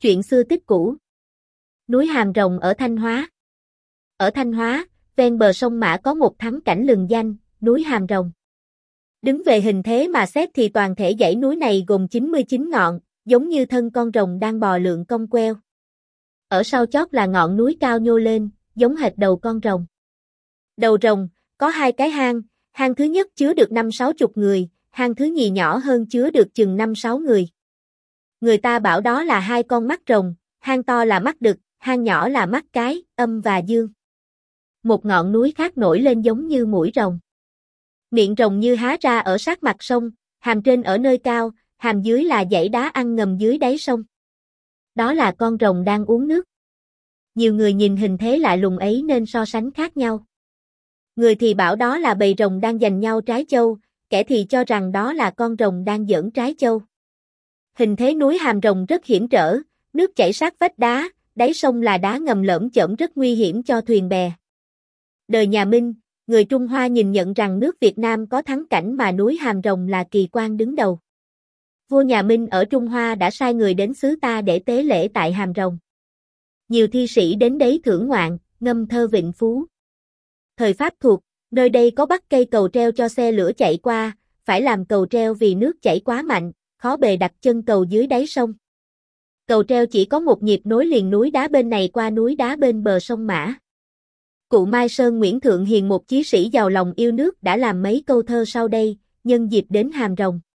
Chuyện xưa tích cũ. Núi Hàm Rồng ở Thanh Hóa. Ở Thanh Hóa, ven bờ sông Mã có một thắng cảnh lừng danh, núi Hàm Rồng. Đứng về hình thế mà xét thì toàn thể dãy núi này gồm 99 ngọn, giống như thân con rồng đang bò lượn cong queo. Ở sau chót là ngọn núi cao nhô lên, giống hệt đầu con rồng. Đầu rồng, có hai cái hang, hang thứ nhất chứa được 50-60 người, hang thứ nhì nhỏ hơn chứa được chừng 5-6 người. Người ta bảo đó là hai con mắt rồng, hang to là mắt đực, hang nhỏ là mắt cái, âm và dương. Một ngọn núi khác nổi lên giống như mũi rồng. Miệng rồng như há ra ở sát mặt sông, hàm trên ở nơi cao, hàm dưới là dãy đá ăn ngầm dưới đáy sông. Đó là con rồng đang uống nước. Nhiều người nhìn hình thế lạ lùng ấy nên so sánh khác nhau. Người thì bảo đó là bầy rồng đang giành nhau trái châu, kẻ thì cho rằng đó là con rồng đang giỡn trái châu. Hình thế núi Hàm Rồng rất hiểm trở, nước chảy sát vách đá, đáy sông là đá ngầm lởm chởm rất nguy hiểm cho thuyền bè. Đời nhà Minh, người Trung Hoa nhìn nhận rằng nước Việt Nam có thắng cảnh mà núi Hàm Rồng là kỳ quan đứng đầu. Vua nhà Minh ở Trung Hoa đã sai người đến xứ ta để tế lễ tại Hàm Rồng. Nhiều thi sĩ đến đấy thưởng ngoạn, ngâm thơ vịnh phú. Thời Pháp thuộc, nơi đây có bắt cây cầu treo cho xe lửa chạy qua, phải làm cầu treo vì nước chảy quá mạnh, khó bề đặt chân cầu dưới đáy sông. Cầu treo chỉ có một nhịp nối liền núi đá bên này qua núi đá bên bờ sông Mã. Cụ Mai Sơn Nguyễn Thượng Hiền, một chí sĩ giàu lòng yêu nước, đã làm mấy câu thơ sau đây, nhân dịp đến Hàm Rồng.